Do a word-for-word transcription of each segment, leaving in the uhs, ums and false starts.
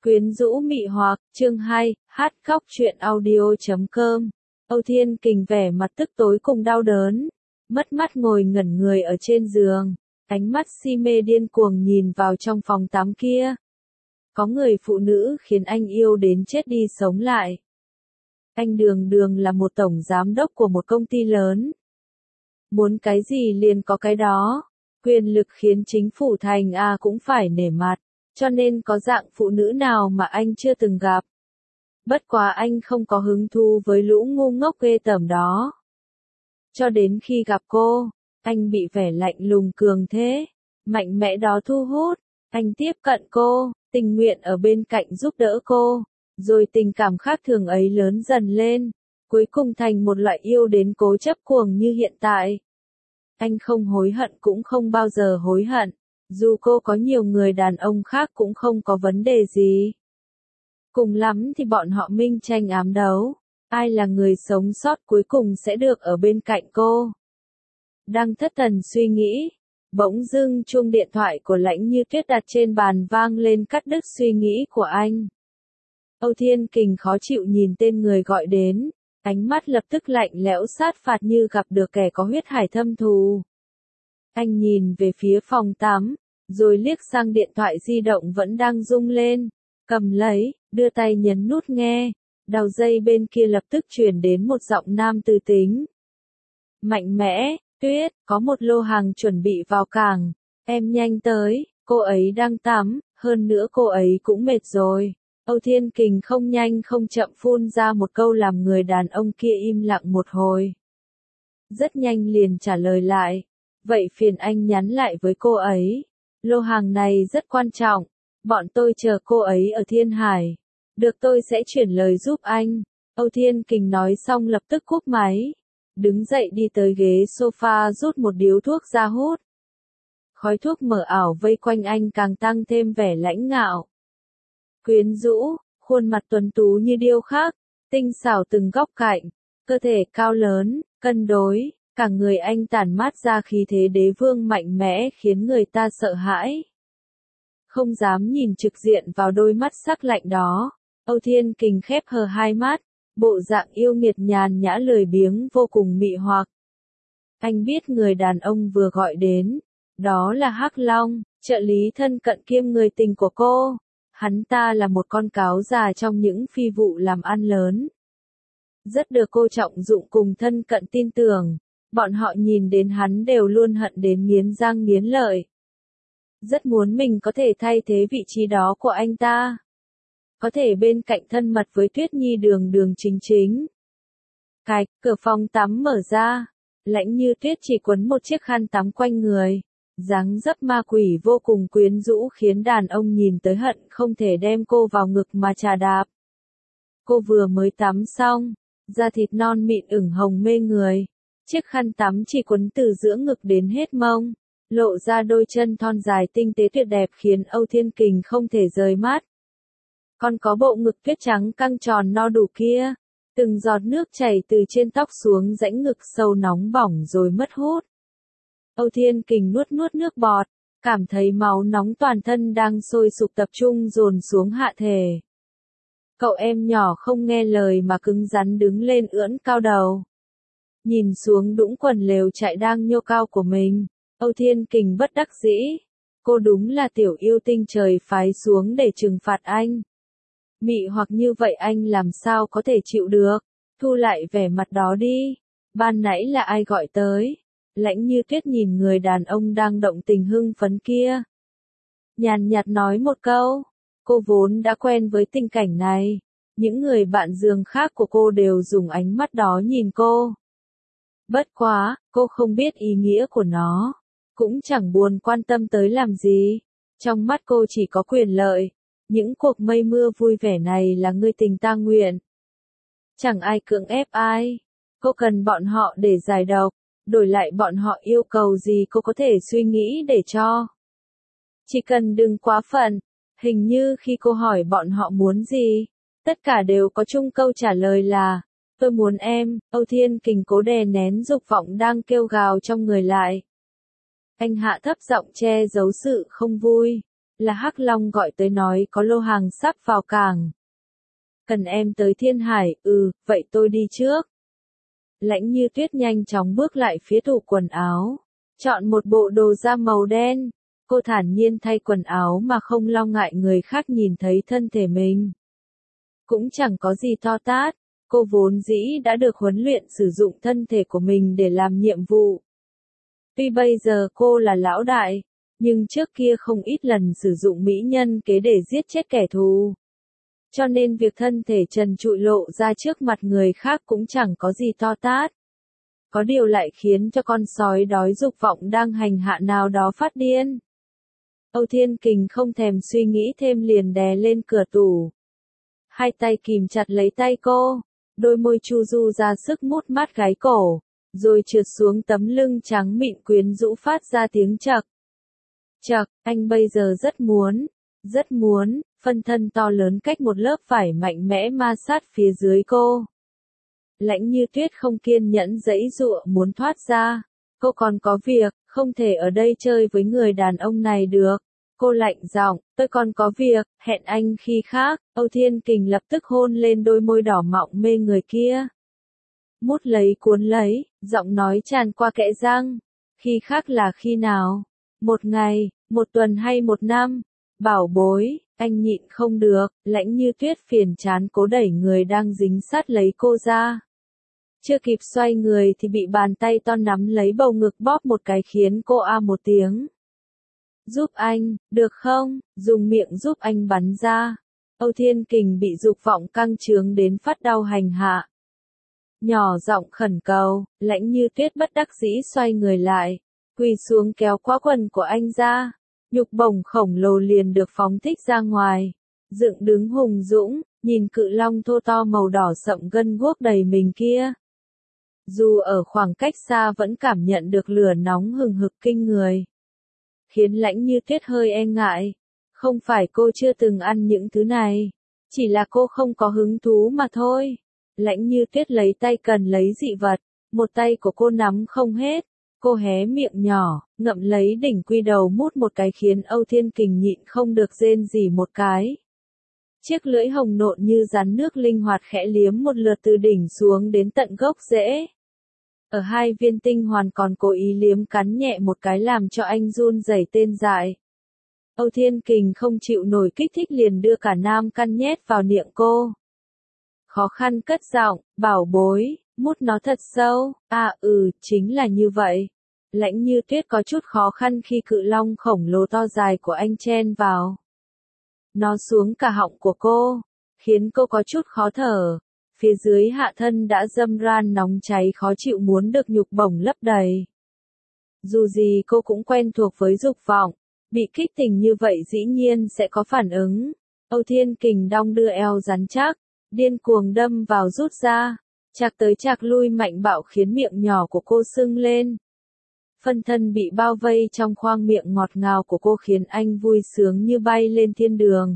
Quyến rũ mị hoặc, chương hai, hát khóc truyện audio chấm com. Âu Thiên Kình vẻ mặt tức tối cùng đau đớn, mất mắt ngồi ngẩn người ở trên giường, ánh mắt si mê điên cuồng nhìn vào trong phòng tắm kia. Có người phụ nữ khiến anh yêu đến chết đi sống lại. Anh đường đường là một tổng giám đốc của một công ty lớn. Muốn cái gì liền có cái đó, quyền lực khiến chính phủ thành A cũng phải nể mặt. Cho nên có dạng phụ nữ nào mà anh chưa từng gặp. Bất quá anh không có hứng thú với lũ ngu ngốc ghê tởm đó. Cho đến khi gặp cô, anh bị vẻ lạnh lùng cường thế, mạnh mẽ đó thu hút. Anh tiếp cận cô, tình nguyện ở bên cạnh giúp đỡ cô. Rồi tình cảm khác thường ấy lớn dần lên, cuối cùng thành một loại yêu đến cố chấp cuồng như hiện tại. Anh không hối hận cũng không bao giờ hối hận. Dù cô có nhiều người đàn ông khác cũng không có vấn đề gì. Cùng lắm thì bọn họ minh tranh ám đấu. Ai là người sống sót cuối cùng sẽ được ở bên cạnh cô. Đang thất thần suy nghĩ. Bỗng dưng chuông điện thoại của Lãnh Như Tuyết đặt trên bàn vang lên cắt đứt suy nghĩ của anh. Âu Thiên Kình khó chịu nhìn tên người gọi đến. Ánh mắt lập tức lạnh lẽo sát phạt như gặp được kẻ có huyết hải thâm thù. Anh nhìn về phía phòng tắm. Rồi liếc sang điện thoại di động vẫn đang rung lên, cầm lấy, đưa tay nhấn nút nghe, đầu dây bên kia lập tức truyền đến một giọng nam tư tính. Mạnh mẽ, Tuyết, có một lô hàng chuẩn bị vào cảng, em nhanh tới, cô ấy đang tắm, hơn nữa cô ấy cũng mệt rồi. Âu Thiên Kình không nhanh không chậm phun ra một câu làm người đàn ông kia im lặng một hồi. Rất nhanh liền trả lời lại, vậy phiền anh nhắn lại với cô ấy. Lô hàng này rất quan trọng, bọn tôi chờ cô ấy ở Thiên Hải. Được tôi sẽ chuyển lời giúp anh. Âu Thiên Kình nói xong lập tức cúp máy. Đứng dậy đi tới ghế sofa rút một điếu thuốc ra hút. Khói thuốc mờ ảo vây quanh anh càng tăng thêm vẻ lãnh ngạo. Quyến rũ, khuôn mặt tuấn tú như điêu khắc, tinh xảo từng góc cạnh, cơ thể cao lớn, cân đối. Cả người anh tản mát ra khí thế đế vương mạnh mẽ khiến người ta sợ hãi. Không dám nhìn trực diện vào đôi mắt sắc lạnh đó, Âu Thiên Kình khép hờ hai mắt, bộ dạng yêu nghiệt nhàn nhã lười biếng vô cùng mị hoặc. Anh biết người đàn ông vừa gọi đến, đó là Hắc Long, trợ lý thân cận kiêm người tình của cô. Hắn ta là một con cáo già trong những phi vụ làm ăn lớn. Rất được cô trọng dụng cùng thân cận tin tưởng. Bọn họ nhìn đến hắn đều luôn hận đến nghiến răng nghiến lợi. Rất muốn mình có thể thay thế vị trí đó của anh ta. Có thể bên cạnh thân mật với Tuyết Nhi đường đường chính chính. Cạch, cửa phòng tắm mở ra. Lãnh Như Tuyết chỉ quấn một chiếc khăn tắm quanh người. Dáng dấp ma quỷ vô cùng quyến rũ khiến đàn ông nhìn tới hận không thể đem cô vào ngực mà chà đạp. Cô vừa mới tắm xong, da thịt non mịn ửng hồng mê người. Chiếc khăn tắm chỉ quấn từ giữa ngực đến hết mông, lộ ra đôi chân thon dài tinh tế tuyệt đẹp khiến Âu Thiên Kình không thể rời mắt. Còn có bộ ngực tuyết trắng căng tròn no đủ kia, từng giọt nước chảy từ trên tóc xuống rãnh ngực sâu nóng bỏng rồi mất hút. Âu Thiên Kình nuốt nuốt nước bọt, cảm thấy máu nóng toàn thân đang sôi sục tập trung dồn xuống hạ thể. Cậu em nhỏ không nghe lời mà cứng rắn đứng lên ưỡn cao đầu. Nhìn xuống đũng quần lều chạy đang nhô cao của mình, Âu Thiên Kình bất đắc dĩ. Cô đúng là tiểu yêu tinh trời phái xuống để trừng phạt anh. Mị hoặc như vậy anh làm sao có thể chịu được, thu lại vẻ mặt đó đi. Ban nãy là ai gọi tới? Lãnh Như Tuyết nhìn người đàn ông đang động tình hưng phấn kia. Nhàn nhạt nói một câu, cô vốn đã quen với tình cảnh này. Những người bạn giường khác của cô đều dùng ánh mắt đó nhìn cô. Bất quá, cô không biết ý nghĩa của nó, cũng chẳng buồn quan tâm tới làm gì. Trong mắt cô chỉ có quyền lợi. Những cuộc mây mưa vui vẻ này là người tình ta nguyện. Chẳng ai cưỡng ép ai. Cô cần bọn họ để giải độc, đổi lại bọn họ yêu cầu gì cô có thể suy nghĩ để cho. Chỉ cần đừng quá phận. Hình như khi cô hỏi bọn họ muốn gì, tất cả đều có chung câu trả lời là tôi muốn em. Âu Thiên Kình cố đè nén dục vọng đang kêu gào trong người lại. Anh hạ thấp giọng che giấu sự không vui. là Hắc Long gọi tới nói có lô hàng sắp vào cảng. Cần em tới Thiên Hải, ừ, vậy tôi đi trước. Lãnh Như Tuyết nhanh chóng bước lại phía tủ quần áo, chọn một bộ đồ da màu đen. Cô thản nhiên thay quần áo mà không lo ngại người khác nhìn thấy thân thể mình. Cũng chẳng có gì to tát, cô vốn dĩ đã được huấn luyện sử dụng thân thể của mình để làm nhiệm vụ. Tuy bây giờ cô là lão đại, nhưng trước kia không ít lần sử dụng mỹ nhân kế để giết chết kẻ thù. Cho nên việc thân thể trần trụi lộ ra trước mặt người khác cũng chẳng có gì to tát. Có điều lại khiến cho con sói đói dục vọng đang hành hạ nào đó phát điên. Âu Thiên Kình không thèm suy nghĩ thêm liền đè lên cửa tủ. Hai tay kìm chặt lấy tay cô, đôi môi chu du ra sức mút mát gáy cổ, rồi trượt xuống tấm lưng trắng mịn quyến rũ phát ra tiếng chậc. Chậc, anh bây giờ rất muốn, rất muốn, phân thân to lớn cách một lớp vải mạnh mẽ ma sát phía dưới cô. Lãnh Như Tuyết không kiên nhẫn giãy giụa muốn thoát ra. Cô còn có việc, không thể ở đây chơi với người đàn ông này được. Cô lạnh giọng, tôi còn có việc, hẹn anh khi khác. Âu Thiên Kình lập tức hôn lên đôi môi đỏ mọng mê người kia. Mút lấy cuốn lấy, giọng nói tràn qua kẽ răng. Khi khác là khi nào? Một ngày, một tuần hay một năm? Bảo bối, anh nhịn không được. Lãnh Như Tuyết phiền chán cố đẩy người đang dính sát lấy cô ra. Chưa kịp xoay người thì bị bàn tay to nắm lấy bầu ngực bóp một cái khiến cô a một tiếng. Giúp anh, được không? Dùng miệng giúp anh bắn ra. Âu Thiên Kình bị dục vọng căng trướng đến phát đau hành hạ. Nhỏ giọng khẩn cầu, Lãnh Như Tuyết bất đắc dĩ xoay người lại, quỳ xuống kéo khóa quần của anh ra. Nhục bổng khổng lồ liền được phóng thích ra ngoài. Dựng đứng hùng dũng, nhìn cự long thô to màu đỏ sậm gân guốc đầy mình kia. Dù ở khoảng cách xa vẫn cảm nhận được lửa nóng hừng hực kinh người. Khiến Lãnh Như Tuyết hơi e ngại. Không phải cô chưa từng ăn những thứ này. Chỉ là cô không có hứng thú mà thôi. Lãnh Như Tuyết lấy tay cần lấy dị vật. Một tay của cô nắm không hết. Cô hé miệng nhỏ, ngậm lấy đỉnh quy đầu mút một cái khiến Âu Thiên Kình nhịn không được rên rỉ một cái. Chiếc lưỡi hồng nộn như rắn nước linh hoạt khẽ liếm một lượt từ đỉnh xuống đến tận gốc rễ. Ở hai viên tinh hoàn còn cố ý liếm cắn nhẹ một cái làm cho anh run rẩy tê dại. Âu Thiên Kình không chịu nổi kích thích liền đưa cả nam căn nhét vào miệng cô. Khó khăn cất giọng, bảo bối, mút nó thật sâu, à ừ, chính là như vậy. Lãnh Như Tuyết có chút khó khăn khi cự long khổng lồ to dài của anh chen vào. Nó xuống cả họng của cô, khiến cô có chút khó thở. Phía dưới hạ thân đã dâm ran nóng cháy khó chịu muốn được nhục bổng lấp đầy. Dù gì cô cũng quen thuộc với dục vọng, bị kích tình như vậy dĩ nhiên sẽ có phản ứng. Âu Thiên Kình đong đưa eo rắn chắc, điên cuồng đâm vào rút ra, chạc tới chạc lui mạnh bạo khiến miệng nhỏ của cô sưng lên. Phân thân bị bao vây trong khoang miệng ngọt ngào của cô khiến anh vui sướng như bay lên thiên đường.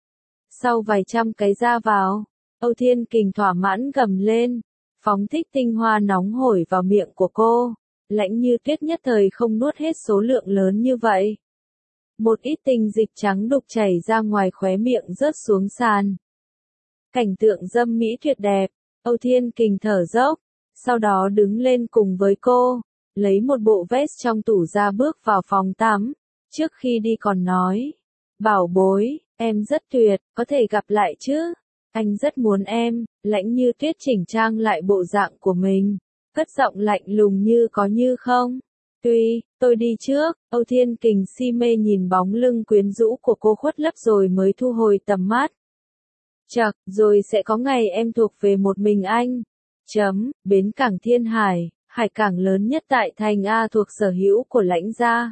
Sau vài trăm cái ra vào, Âu Thiên Kình thỏa mãn gầm lên, phóng thích tinh hoa nóng hổi vào miệng của cô. Lãnh Như Tuyết nhất thời không nuốt hết số lượng lớn như vậy. Một ít tinh dịch trắng đục chảy ra ngoài khóe miệng rớt xuống sàn. Cảnh tượng dâm mỹ tuyệt đẹp, Âu Thiên Kình thở dốc, sau đó đứng lên cùng với cô, lấy một bộ vest trong tủ ra bước vào phòng tắm, trước khi đi còn nói, bảo bối, em rất tuyệt, có thể gặp lại chứ, anh rất muốn em. Lãnh Như Tuyết chỉnh trang lại bộ dạng của mình, cất giọng lạnh lùng như có như không. Tuy, tôi đi trước. Âu Thiên Kình si mê nhìn bóng lưng quyến rũ của cô khuất lấp rồi mới thu hồi tầm mắt. Chậc, rồi sẽ có ngày em thuộc về một mình anh. Chấm, bến cảng Thiên Hải, hải cảng lớn nhất tại thành A thuộc sở hữu của Lãnh gia.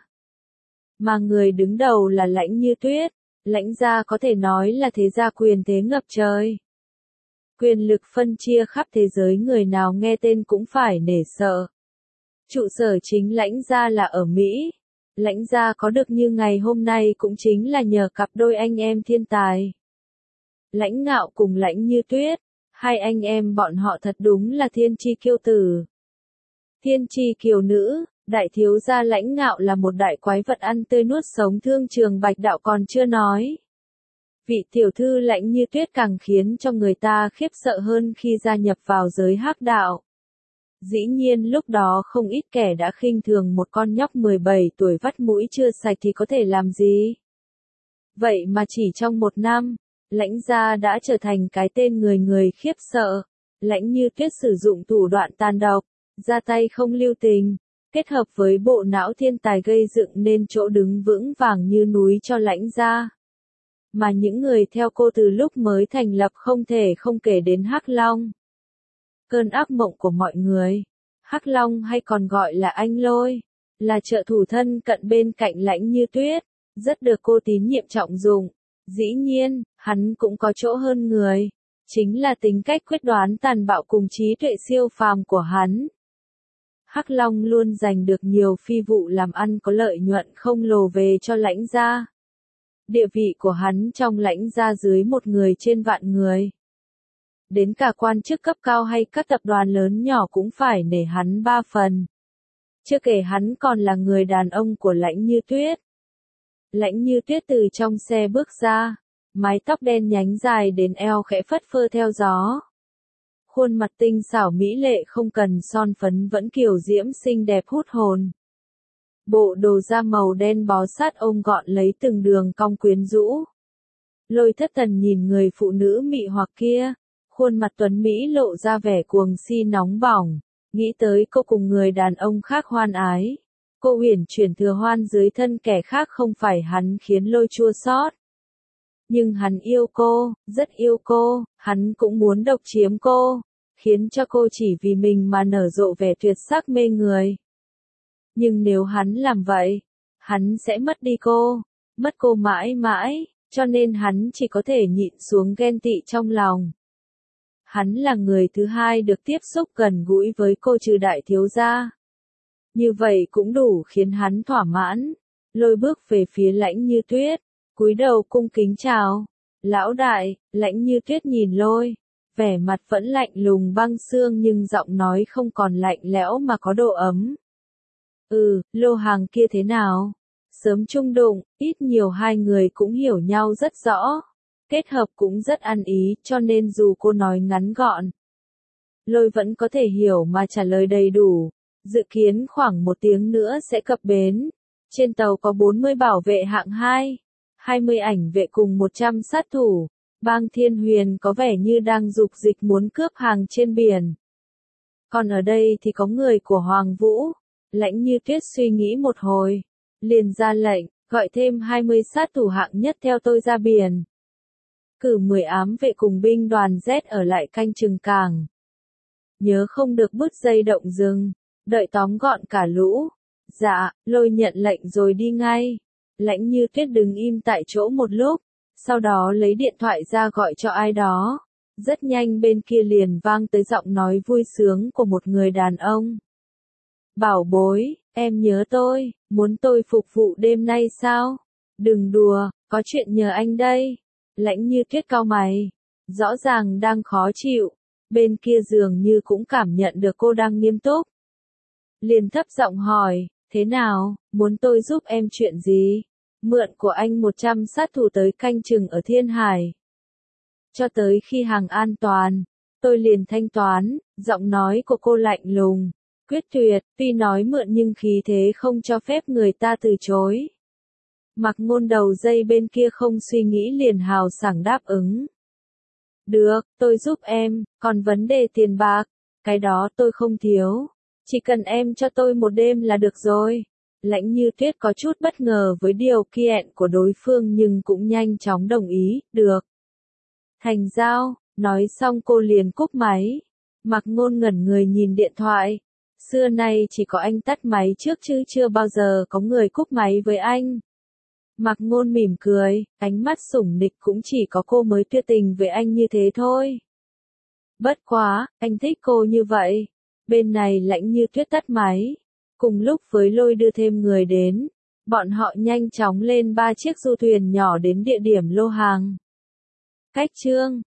Mà người đứng đầu là Lãnh Như Tuyết. Lãnh gia có thể nói là thế gia quyền thế ngập trời. Quyền lực phân chia khắp thế giới, người nào nghe tên cũng phải nể sợ. Trụ sở chính Lãnh gia là ở Mỹ. Lãnh gia có được như ngày hôm nay cũng chính là nhờ cặp đôi anh em thiên tài. Lãnh Ngạo cùng Lãnh Như Tuyết, hai anh em bọn họ thật đúng là thiên chi kiêu tử. Thiên chi kiều nữ, Đại thiếu gia Lãnh Ngạo là một đại quái vật ăn tươi nuốt sống thương trường Bạch Đạo còn chưa nói. Vị tiểu thư Lãnh Như Tuyết càng khiến cho người ta khiếp sợ hơn khi gia nhập vào giới hắc đạo. Dĩ nhiên lúc đó không ít kẻ đã khinh thường một con nhóc mười bảy tuổi vắt mũi chưa sạch thì có thể làm gì. Vậy mà chỉ trong một năm, Lãnh gia đã trở thành cái tên người người khiếp sợ. Lãnh Như Tuyết sử dụng thủ đoạn tàn độc, ra tay không lưu tình, kết hợp với bộ não thiên tài gây dựng nên chỗ đứng vững vàng như núi cho Lãnh gia. Mà những người theo cô từ lúc mới thành lập không thể không kể đến Hắc Long. Cơn ác mộng của mọi người. Hắc Long hay còn gọi là Anh Lôi, là trợ thủ thân cận bên cạnh Lãnh Như Tuyết, rất được cô tín nhiệm trọng dụng. Dĩ nhiên, hắn cũng có chỗ hơn người, chính là tính cách quyết đoán tàn bạo cùng trí tuệ siêu phàm của hắn. Hắc Long luôn giành được nhiều phi vụ làm ăn có lợi nhuận không lồ về cho Lãnh gia. Địa vị của hắn trong Lãnh gia dưới một người trên vạn người. Đến cả quan chức cấp cao hay các tập đoàn lớn nhỏ cũng phải nể hắn ba phần. Chưa kể hắn còn là người đàn ông của Lãnh Như Tuyết. Lãnh Như Tuyết từ trong xe bước ra, mái tóc đen nhánh dài đến eo khẽ phất phơ theo gió. Khuôn mặt tinh xảo mỹ lệ không cần son phấn vẫn kiều diễm xinh đẹp hút hồn. Bộ đồ da màu đen bó sát ôm gọn lấy từng đường cong quyến rũ. Lôi Thất Tần nhìn người phụ nữ mị hoặc kia, khuôn mặt tuấn mỹ lộ ra vẻ cuồng si nóng bỏng, nghĩ tới cô cùng người đàn ông khác hoan ái. Cô uyển chuyển thừa hoan dưới thân kẻ khác không phải hắn khiến Lôi chua xót. Nhưng hắn yêu cô, rất yêu cô, hắn cũng muốn độc chiếm cô, khiến cho cô chỉ vì mình mà nở rộ vẻ tuyệt sắc mê người. Nhưng nếu hắn làm vậy, hắn sẽ mất đi cô, mất cô mãi mãi, cho nên hắn chỉ có thể nhịn xuống ghen tị trong lòng. Hắn là người thứ hai được tiếp xúc gần gũi với cô trừ đại thiếu gia. Như vậy cũng đủ khiến hắn thỏa mãn. Lôi bước về phía Lãnh Như Tuyết, cúi đầu cung kính chào. Lão đại. Lãnh Như Tuyết nhìn Lôi, vẻ mặt vẫn lạnh lùng băng xương nhưng giọng nói không còn lạnh lẽo mà có độ ấm. Ừ, Lô Hàng kia thế nào? Sớm chung đụng, ít nhiều hai người cũng hiểu nhau rất rõ. Kết hợp cũng rất ăn ý, cho nên dù cô nói ngắn gọn, Lôi vẫn có thể hiểu mà trả lời đầy đủ. Dự kiến khoảng một tiếng nữa sẽ cập bến. Trên tàu có bốn mươi bảo vệ hạng hai, hai mươi ảnh vệ cùng một trăm sát thủ. Bang Thiên Huyền có vẻ như đang dục dịch muốn cướp hàng trên biển. Còn ở đây thì có người của Hoàng Vũ. Lãnh Như Tuyết suy nghĩ một hồi, liền ra lệnh, gọi thêm hai mươi sát thủ hạng nhất theo tôi ra biển. Cử mười ám vệ cùng binh đoàn Z ở lại canh chừng cảng. Nhớ không được bứt dây động rừng, đợi tóm gọn cả lũ. Dạ, Lôi nhận lệnh rồi đi ngay. Lãnh Như Tuyết đứng im tại chỗ một lúc, sau đó lấy điện thoại ra gọi cho ai đó. Rất nhanh bên kia liền vang tới giọng nói vui sướng của một người đàn ông. Bảo bối, em nhớ tôi, muốn tôi phục vụ đêm nay sao? Đừng đùa, có chuyện nhờ anh đây. Lãnh Như Tuyết cau mày, rõ ràng đang khó chịu, bên kia dường như cũng cảm nhận được cô đang nghiêm túc. Liền thấp giọng hỏi, thế nào, muốn tôi giúp em chuyện gì? Mượn của anh một trăm sát thủ tới canh chừng ở Thiên Hải. Cho tới khi hàng an toàn, tôi liền thanh toán. Giọng nói của cô lạnh lùng, quyết tuyệt, tuy nói mượn nhưng khí thế không cho phép người ta từ chối. Mặc Ngôn đầu dây bên kia không suy nghĩ liền hào sảng đáp ứng. Được, tôi giúp em, còn vấn đề tiền bạc, cái đó tôi không thiếu. Chỉ cần em cho tôi một đêm là được rồi. Lãnh Như Tuyết có chút bất ngờ với điều kiện của đối phương nhưng cũng nhanh chóng đồng ý, được. Thành giao, nói xong cô liền cúp máy. Mặc Ngôn ngẩn người nhìn điện thoại. Xưa nay chỉ có anh tắt máy trước chứ chưa bao giờ có người cúp máy với anh. Mặc Ngôn mỉm cười, ánh mắt sủng nịch cũng chỉ có cô mới tuyệt tình với anh như thế thôi. Bất quá, anh thích cô như vậy. Bên này Lãnh Như Tuyết tắt máy. Cùng lúc với Lôi đưa thêm người đến, bọn họ nhanh chóng lên ba chiếc du thuyền nhỏ đến địa điểm lô hàng. Cách chương